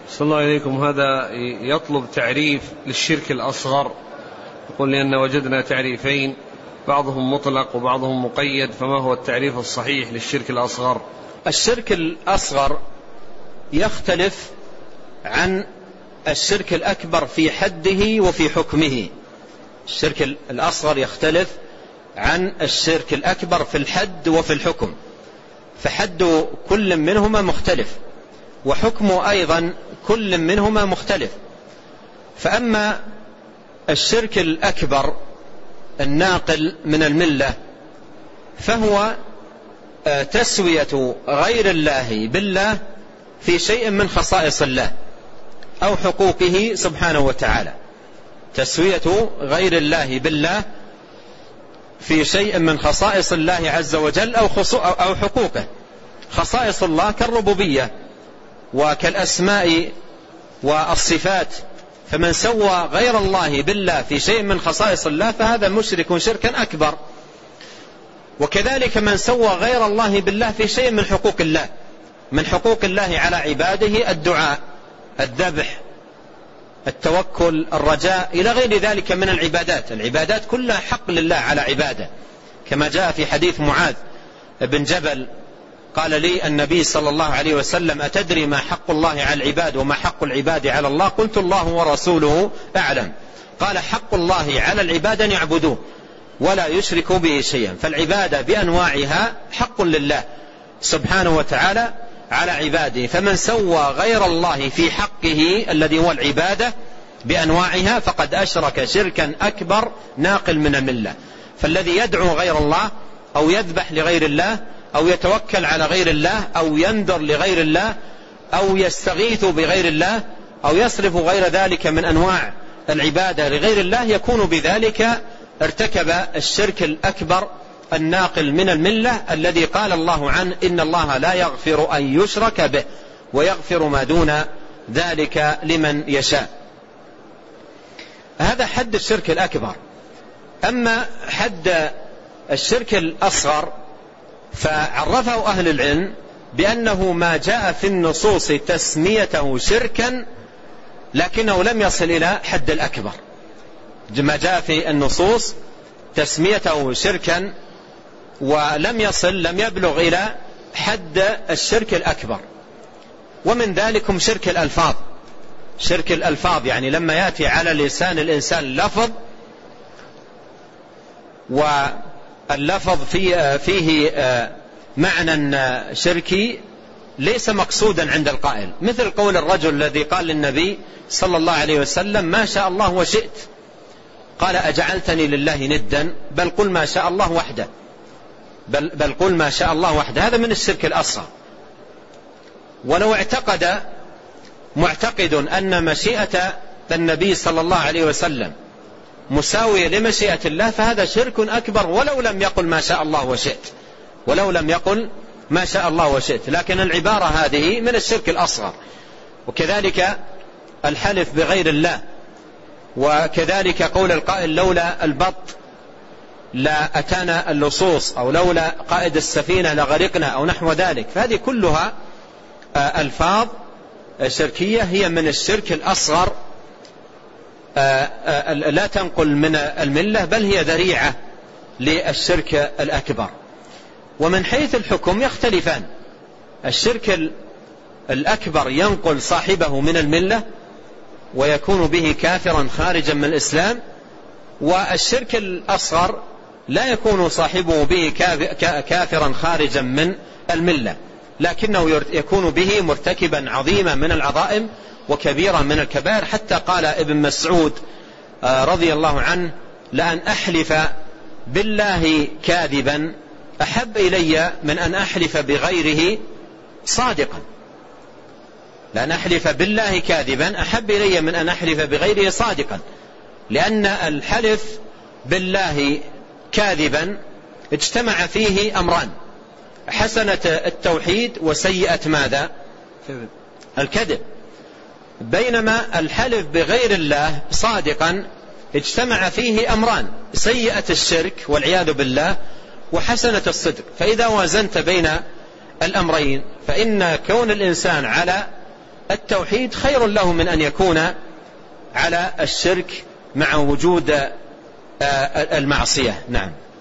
صلى الله عليكم. هذا يطلب تعريف للشرك الأصغر، يقول لأن وجدنا تعريفين، بعضهم مطلق وبعضهم مقيد، فما هو التعريف الصحيح للشرك الأصغر؟ الشرك الأصغر يختلف عن الشرك الأكبر في حده وفي حكمه. الشرك الأصغر يختلف عن الشرك الأكبر في الحد وفي الحكم، فحد كل منهما مختلف، وحكمه أيضا كل منهما مختلف. فأما الشرك الأكبر الناقل من الملة فهو تسوية غير الله بالله في شيء من خصائص الله أو حقوقه سبحانه وتعالى. تسوية غير الله بالله في شيء من خصائص الله عز وجل أو حقوقه. خصائص الله كالربوبية وكالأسماء والصفات، فمن سوى غير الله بالله في شيء من خصائص الله فهذا مشرك شركا أكبر. وكذلك من سوى غير الله بالله في شيء من حقوق الله، من حقوق الله على عباده الدعاء، الذبح، التوكل، الرجاء، إلى غير ذلك من العبادات كلها حق لله على عباده، كما جاء في حديث معاذ بن جبل قال لي النبي صلى الله عليه وسلم: أتدري ما حق الله على العباد وما حق العباد على الله؟ قلت: الله ورسوله أعلم. قال: حق الله على العباد أن يعبدوه ولا يشركوا به شيئا. فالعبادة بأنواعها حق لله سبحانه وتعالى على عباده، فمن سوى غير الله في حقه الذي هو العبادة بأنواعها فقد أشرك شركا أكبر ناقل من الملة. فالذي يدعو غير الله أو يذبح لغير الله أو يتوكل على غير الله أو ينذر لغير الله أو يستغيث بغير الله أو يصرف غير ذلك من أنواع العبادة لغير الله يكون بذلك ارتكب الشرك الأكبر الناقل من الملة، الذي قال الله عنه: إن الله لا يغفر أن يشرك به ويغفر ما دون ذلك لمن يشاء. هذا حد الشرك الأكبر. أما حد الشرك الأصغر فعرفه أهل العلم بأنه ما جاء في النصوص تسميته شركا لكنه لم يصل إلى حد الأكبر. ما جاء في النصوص تسميته شركا ولم يبلغ إلى حد الشرك الأكبر. ومن ذلكم شرك الألفاظ. شرك الألفاظ يعني لما يأتي على لسان الإنسان لفظ واللفظ فيه معنى شركي ليس مقصودا عند القائل، مثل قول الرجل الذي قال للنبي صلى الله عليه وسلم: ما شاء الله وشئت. قال: أجعلتني لله ندا؟ بل قل ما شاء الله وحده. بل قل ما شاء الله وحده. هذا من الشرك الأصغر. ولو اعتقد معتقد أن مشيئة النبي صلى الله عليه وسلم مساوية لمشيئة الله فهذا شرك أكبر ولو لم يقل ما شاء الله وشئت. لكن العبارة هذه من الشرك الأصغر. وكذلك الحلف بغير الله، وكذلك قول القائل: لولا البط لا أتانا اللصوص، أو لولا قائد السفينة لغرقنا، أو نحو ذلك. فهذه كلها ألفاظ شركية هي من الشرك الأصغر، لا تنقل من الملة بل هي ذريعة للشرك الأكبر. ومن حيث الحكم يختلفان. الشرك الأكبر ينقل صاحبه من الملة ويكون به كافرا خارجا من الإسلام، والشرك الأصغر لا يكون صاحبه به كافرا خارجا من الملة، لكنه يكون به مرتكبا عظيما من العظائم وكبيرا من الكبائر. حتى قال ابن مسعود رضي الله عنه: لأن أحلف بالله كاذبا أحب إلي من أن أحلف بغيره صادقا. لأن أحلف بالله كاذبا أحب إلي من أن أحلف بغيره صادقا، لأن الحلف بالله كاذبا اجتمع فيه أمران: حسنة التوحيد وسيئة ماذا؟ الكذب. بينما الحلف بغير الله صادقا اجتمع فيه أمران: سيئة الشرك والعياذ بالله وحسنة الصدق. فإذا وازنت بين الأمرين فإن كون الإنسان على التوحيد خير له من أن يكون على الشرك مع وجود المعصية. نعم.